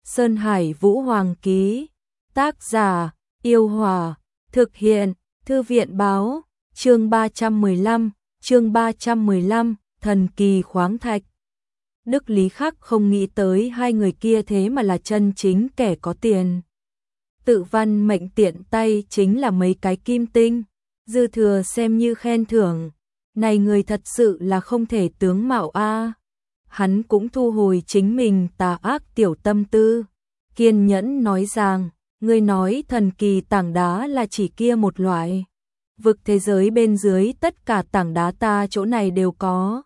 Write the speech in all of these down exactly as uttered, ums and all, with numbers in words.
Sơn Hải Vũ Hoàng ký. Tác giả: Yêu Hòa. Thực hiện: Thư viện báo. Chương ba trăm mười lăm, chương ba trăm mười lăm, thần kỳ khoáng thạch. Đức Lý Khắc không nghĩ tới hai người kia thế mà là chân chính kẻ có tiền. Tự văn mệnh tiện tay chính là mấy cái kim tinh, dư thừa xem như khen thưởng. Này người thật sự là không thể tướng mạo a. Hắn cũng thu hồi chính mình tà ác tiểu tâm tư, kiên nhẫn nói rằng, ngươi nói thần kỳ tảng đá là chỉ kia một loại. Vực thế giới bên dưới tất cả tảng đá ta chỗ này đều có.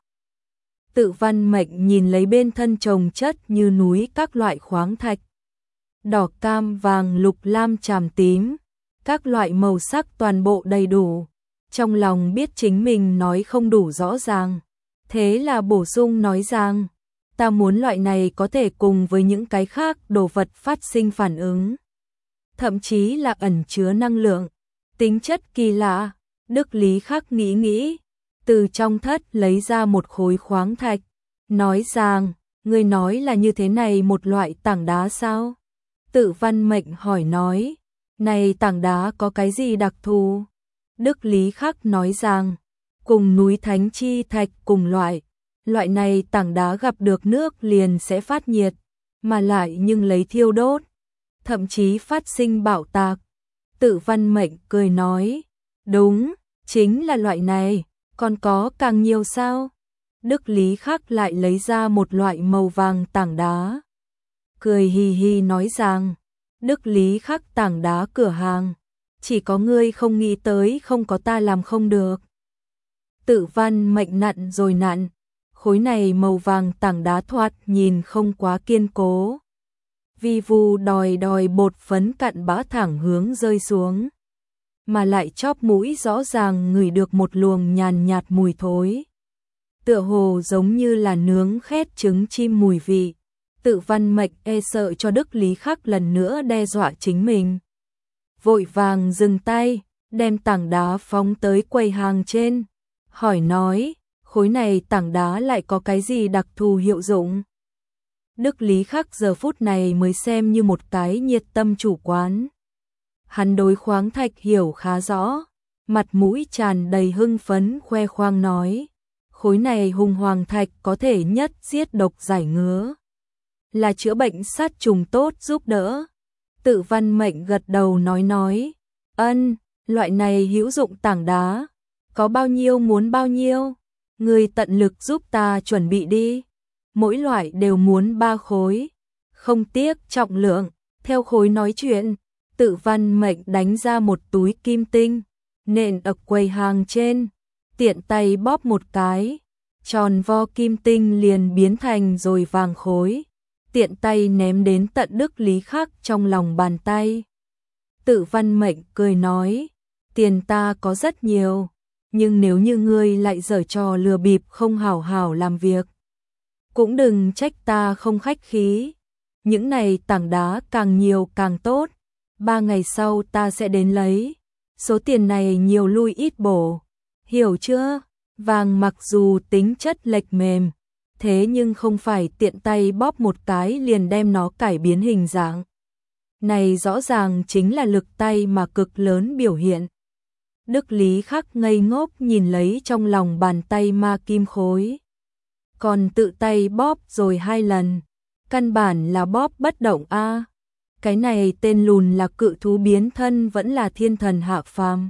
Tự văn mệnh nhìn lấy bên thân chồng chất như núi các loại khoáng thạch. Đỏ, cam, vàng, lục, lam, tràm, tím. Các loại màu sắc toàn bộ đầy đủ. Trong lòng biết chính mình nói không đủ rõ ràng. Thế là bổ sung nói rằng, ta muốn loại này có thể cùng với những cái khác đồ vật phát sinh phản ứng. Thậm chí là ẩn chứa năng lượng. Tính chất kỳ lạ. Đức Lý Khắc nghĩ nghĩ, từ trong thất lấy ra một khối khoáng thạch, nói rằng, ngươi nói là như thế này một loại tảng đá sao? Tự văn mệnh hỏi nói, này tảng đá có cái gì đặc thù? Đức Lý Khắc nói rằng, cùng núi Thánh Chi Thạch cùng loại, loại này tảng đá gặp được nước liền sẽ phát nhiệt, mà lại nhưng lấy thiêu đốt, thậm chí phát sinh bạo tạc. Tự văn mệnh cười nói, đúng, chính là loại này, còn có càng nhiều sao? Đức Lý Khắc lại lấy ra một loại màu vàng tảng đá. Cười hì hì nói rằng, Đức Lý Khắc tảng đá cửa hàng, chỉ có ngươi không nghĩ tới không có ta làm không được. Tự văn mệnh nặn rồi nặn, khối này màu vàng tảng đá thoạt nhìn không quá kiên cố. Vi vu đòi đòi bột phấn cặn bã thẳng hướng rơi xuống. Mà lại chóp mũi rõ ràng ngửi được một luồng nhàn nhạt mùi thối. Tựa hồ giống như là nướng khét trứng chim mùi vị. Tự văn mệnh e sợ cho Đức Lý Khắc lần nữa đe dọa chính mình. Vội vàng dừng tay, đem tảng đá phóng tới quầy hàng trên. Hỏi nói, khối này tảng đá lại có cái gì đặc thù hiệu dụng? Đức Lý Khắc giờ phút này mới xem như một cái nhiệt tâm chủ quán. Hắn đối khoáng thạch hiểu khá rõ, mặt mũi tràn đầy hưng phấn khoe khoang nói, khối này hùng hoàng thạch có thể nhất giết độc giải ngứa, là chữa bệnh sát trùng tốt giúp đỡ. Tự văn mệnh gật đầu nói nói, ân, loại này hữu dụng tảng đá, có bao nhiêu muốn bao nhiêu, người tận lực giúp ta chuẩn bị đi, mỗi loại đều muốn ba khối, không tiếc trọng lượng, theo khối nói chuyện. Tự văn mệnh đánh ra một túi kim tinh, nện ở quầy hàng trên, tiện tay bóp một cái, tròn vo kim tinh liền biến thành rồi vàng khối, tiện tay ném đến tận Đức Lý Khắc trong lòng bàn tay. Tự văn mệnh cười nói, tiền ta có rất nhiều, nhưng nếu như ngươi lại giở trò lừa bịp không hảo hảo làm việc, cũng đừng trách ta không khách khí, những này tảng đá càng nhiều càng tốt. Ba ngày sau ta sẽ đến lấy, số tiền này nhiều lui ít bổ, hiểu chưa? Vàng mặc dù tính chất lệch mềm, thế nhưng không phải tiện tay bóp một cái liền đem nó cải biến hình dạng. Này rõ ràng chính là lực tay mà cực lớn biểu hiện. Đức Lý Khắc ngây ngốc nhìn lấy trong lòng bàn tay ma kim khối. Còn tự tay bóp rồi hai lần, căn bản là bóp bất động a. Cái này tên lùn là cự thú biến thân vẫn là thiên thần hạ phàm.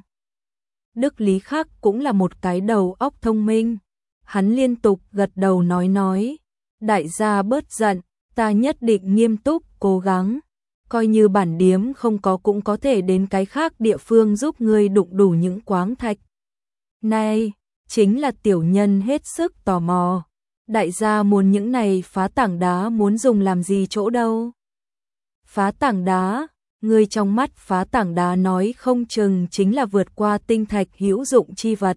Đức Lý Khắc cũng là một cái đầu óc thông minh. Hắn liên tục gật đầu nói nói. Đại gia bớt giận, ta nhất định nghiêm túc, cố gắng. Coi như bản điếm không có cũng có thể đến cái khác địa phương giúp ngươi đụng đủ những khoáng thạch. Này, chính là tiểu nhân hết sức tò mò. Đại gia muốn những này phá tảng đá muốn dùng làm gì chỗ đâu? Phá tảng đá, người trong mắt phá tảng đá nói không chừng chính là vượt qua tinh thạch hữu dụng chi vật.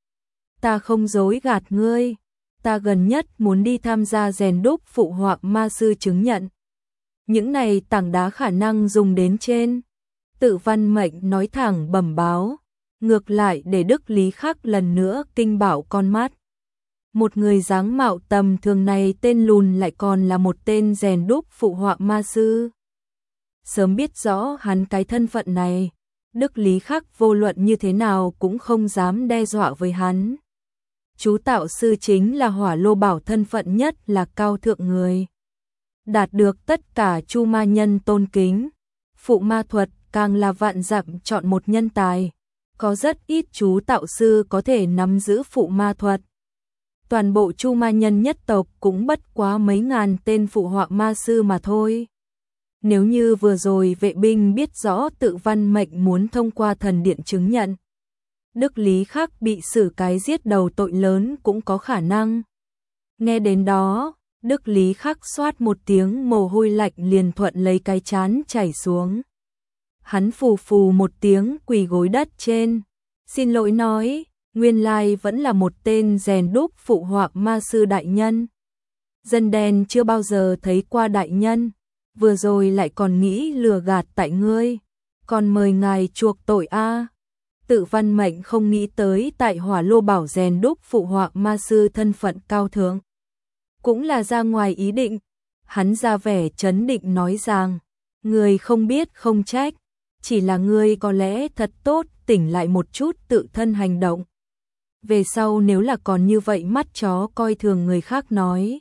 Ta không dối gạt ngươi, ta gần nhất muốn đi tham gia rèn đúc phụ họa ma sư chứng nhận. Những này tảng đá khả năng dùng đến trên. Tự văn mệnh nói thẳng bẩm báo, ngược lại để Đức Lý Khắc lần nữa kinh bảo con mắt. Một người dáng mạo tầm thường này tên lùn lại còn là một tên rèn đúc phụ họa ma sư. Sớm biết rõ hắn cái thân phận này, Đức Lý Khắc vô luận như thế nào cũng không dám đe dọa với hắn. Chú tạo sư chính là Hỏa Lô Bảo thân phận nhất là cao thượng người, đạt được tất cả chu ma nhân tôn kính. Phụ ma thuật càng là vạn dặm chọn một nhân tài, có rất ít chú tạo sư có thể nắm giữ phụ ma thuật. Toàn bộ chu ma nhân nhất tộc cũng bất quá mấy ngàn tên phụ họa ma sư mà thôi. Nếu như vừa rồi vệ binh biết rõ Tự Văn Mệnh muốn thông qua thần điện chứng nhận, Đức Lý Khắc bị xử cái giết đầu tội lớn cũng có khả năng. Nghe đến đó, Đức Lý Khắc xoát một tiếng mồ hôi lạnh liền thuận lấy cái trán chảy xuống. Hắn phù phù một tiếng quỳ gối đất trên, xin lỗi nói, nguyên lai vẫn là một tên rèn đúc phụ họa ma sư đại nhân. Dân đen chưa bao giờ thấy qua đại nhân, vừa rồi lại còn nghĩ lừa gạt tại ngươi, còn mời ngài chuộc tội a. Tự Văn Mệnh không nghĩ tới tại Hỏa Lô Bảo rèn đúc phụ họa ma sư thân phận cao thượng, cũng là ra ngoài ý định. Hắn ra vẻ trấn định nói rằng, người không biết không trách, chỉ là ngươi có lẽ thật tốt tỉnh lại một chút tự thân hành động. Về sau nếu là còn như vậy mắt chó coi thường người khác nói,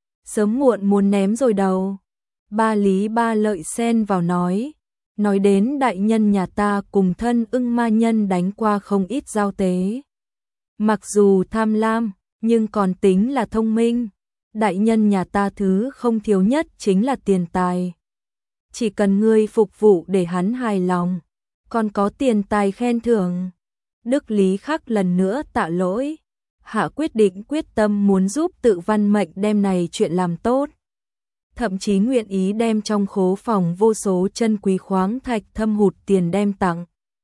sớm muộn muốn ném rồi đầu. Ba Lý Ba Lợi xen vào nói, nói đến đại nhân nhà ta cùng thân ưng ma nhân đánh qua không ít giao tế. Mặc dù tham lam, nhưng còn tính là thông minh. Đại nhân nhà ta thứ không thiếu nhất chính là tiền tài. Chỉ cần ngươi phục vụ để hắn hài lòng, còn có tiền tài khen thưởng. Đức Lý Khắc lần nữa tạ lỗi, hạ quyết định quyết tâm muốn giúp Tự Văn Mệnh đem này chuyện làm tốt. Thậm chí nguyện ý đem trong khố phòng vô số chân quý khoáng thạch thâm hụt tiền đem tặng.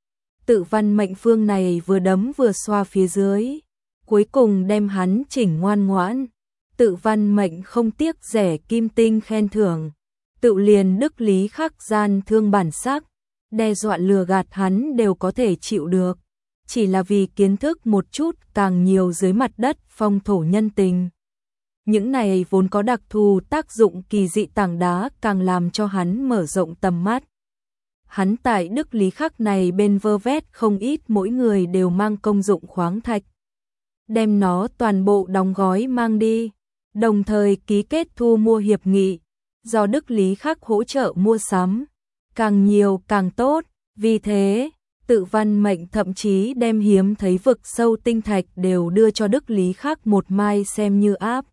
Tự Văn Mệnh phương này vừa đấm vừa xoa phía dưới, cuối cùng đem hắn chỉnh ngoan ngoãn. Tự Văn Mệnh không tiếc rẻ kim tinh khen thưởng, tự liền Đức Lý Khắc gian thương bản sắc, đe dọa lừa gạt hắn đều có thể chịu được, chỉ là vì kiến thức một chút càng nhiều dưới mặt đất phong thổ nhân tình. Những này vốn có đặc thù tác dụng kỳ dị tảng đá càng làm cho hắn mở rộng tầm mắt. Hắn tại Đức Lý Khắc này bên vơ vét không ít mỗi người đều mang công dụng khoáng thạch, đem nó toàn bộ đóng gói mang đi, đồng thời ký kết thu mua hiệp nghị, do Đức Lý Khắc hỗ trợ mua sắm, càng nhiều càng tốt. Vì thế, Tự Văn Mệnh thậm chí đem hiếm thấy vực sâu tinh thạch đều đưa cho Đức Lý Khắc một mai xem như áp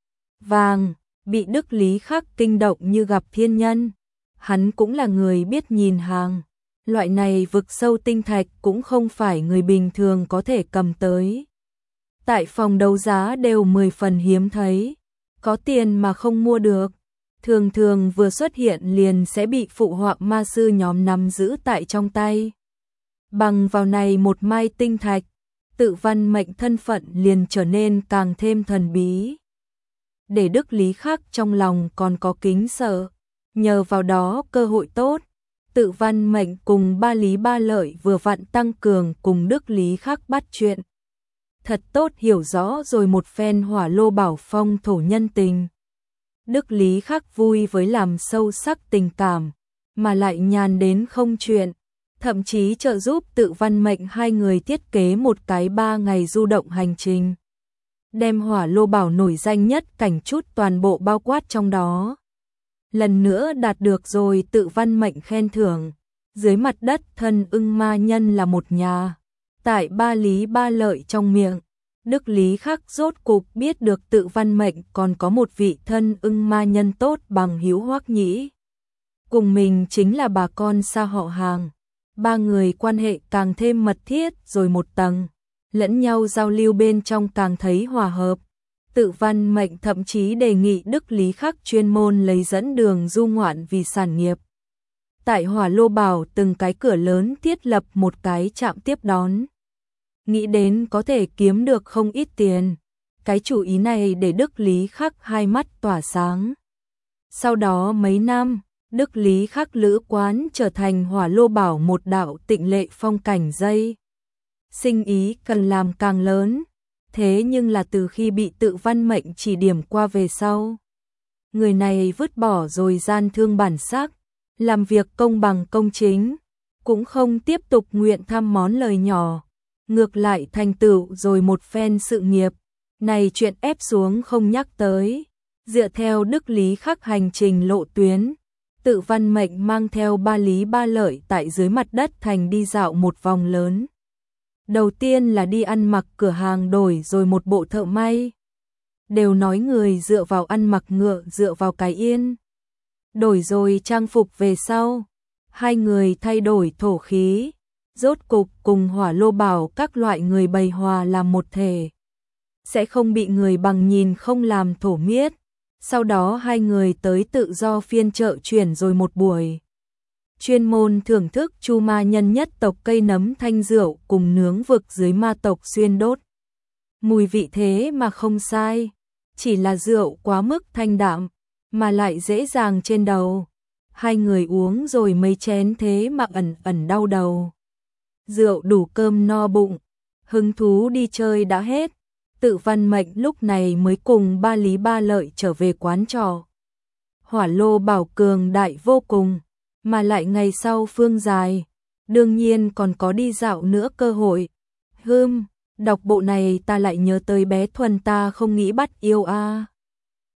vàng, bị Đức Lý Khắc kinh động như gặp thiên nhân. Hắn cũng là người biết nhìn hàng, loại này vực sâu tinh thạch cũng không phải người bình thường có thể cầm tới. Tại phòng đấu giá đều mười phần hiếm thấy, có tiền mà không mua được, thường thường vừa xuất hiện liền sẽ bị phụ họa ma sư nhóm nắm giữ tại trong tay. Bằng vào này một mai tinh thạch, Tự Văn Mệnh thân phận liền trở nên càng thêm thần bí. Để Đức Lý Khắc trong lòng còn có kính sợ, nhờ vào đó cơ hội tốt, Tự Văn Mệnh cùng Ba Lý Ba Lợi vừa vặn tăng cường cùng Đức Lý Khắc bắt chuyện. Thật tốt hiểu rõ rồi một phen Hỏa Lô Bảo phong thổ nhân tình. Đức Lý Khắc vui với làm sâu sắc tình cảm, mà lại nhàn đến không chuyện, thậm chí trợ giúp Tự Văn Mệnh hai người thiết kế một cái ba ngày du động hành trình, đem Hỏa Lô Bảo nổi danh nhất cảnh chút toàn bộ bao quát trong đó. Lần nữa đạt được rồi Tự Văn Mệnh khen thưởng, dưới mặt đất thân ưng ma nhân là một nhà. Tại Ba Lý Ba Lợi trong miệng, Đức Lý Khắc rốt cục biết được Tự Văn Mệnh còn có một vị thân ưng ma nhân tốt bằng hữu Hoắc Nhĩ. Cùng mình chính là bà con xa họ hàng, ba người quan hệ càng thêm mật thiết rồi một tầng, lẫn nhau giao lưu bên trong càng thấy hòa hợp. Tự Văn Mệnh thậm chí đề nghị Đức Lý Khắc chuyên môn lấy dẫn đường du ngoạn vì sản nghiệp. Tại Hỏa Lô Bảo từng cái cửa lớn thiết lập một cái trạm tiếp đón. Nghĩ đến có thể kiếm được không ít tiền. Cái chủ ý này để Đức Lý Khắc hai mắt tỏa sáng. Sau đó mấy năm, Đức Lý Khắc lữ quán trở thành Hỏa Lô Bảo một đạo tịnh lệ phong cảnh dây. Sinh ý cần làm càng lớn, thế nhưng là từ khi bị Tự Văn Mệnh chỉ điểm qua về sau, người này vứt bỏ rồi gian thương bản sắc, làm việc công bằng công chính, cũng không tiếp tục nguyện tham món lời nhỏ, ngược lại thành tựu rồi một phen sự nghiệp. Này chuyện ép xuống không nhắc tới, dựa theo đức lý khắc hành trình lộ tuyến, Tự Văn Mệnh mang theo ba lý ba lợi tại dưới mặt đất thành đi dạo một vòng lớn. Đầu tiên là đi ăn mặc cửa hàng đổi rồi một bộ thợ may. Đều nói người dựa vào ăn mặc ngựa dựa vào cái yên. Đổi rồi trang phục về sau, hai người thay đổi thổ khí, rốt cục cùng Hỏa Lô Bảo các loại người bày hòa làm một thể. Sẽ không bị người bằng nhìn không làm thổ miết. Sau đó hai người tới tự do phiên chợ chuyển rồi một buổi. Chuyên môn thưởng thức chu ma nhân nhất tộc cây nấm thanh rượu cùng nướng vực dưới ma tộc xuyên đốt. Mùi vị thế mà không sai, chỉ là rượu quá mức thanh đạm, mà lại dễ dàng trên đầu. Hai người uống rồi mấy chén thế mà ẩn ẩn đau đầu. Rượu đủ cơm no bụng, hứng thú đi chơi đã hết. Tự Văn Mệnh lúc này mới cùng ba lý ba lợi trở về quán trọ. Hỏa Lô Bảo cường đại vô cùng, mà lại ngày sau phương dài, đương nhiên còn có đi dạo nữa cơ hội. Hừm, đọc bộ này ta lại nhớ tới bé Thuần ta không nghĩ bắt yêu a. À.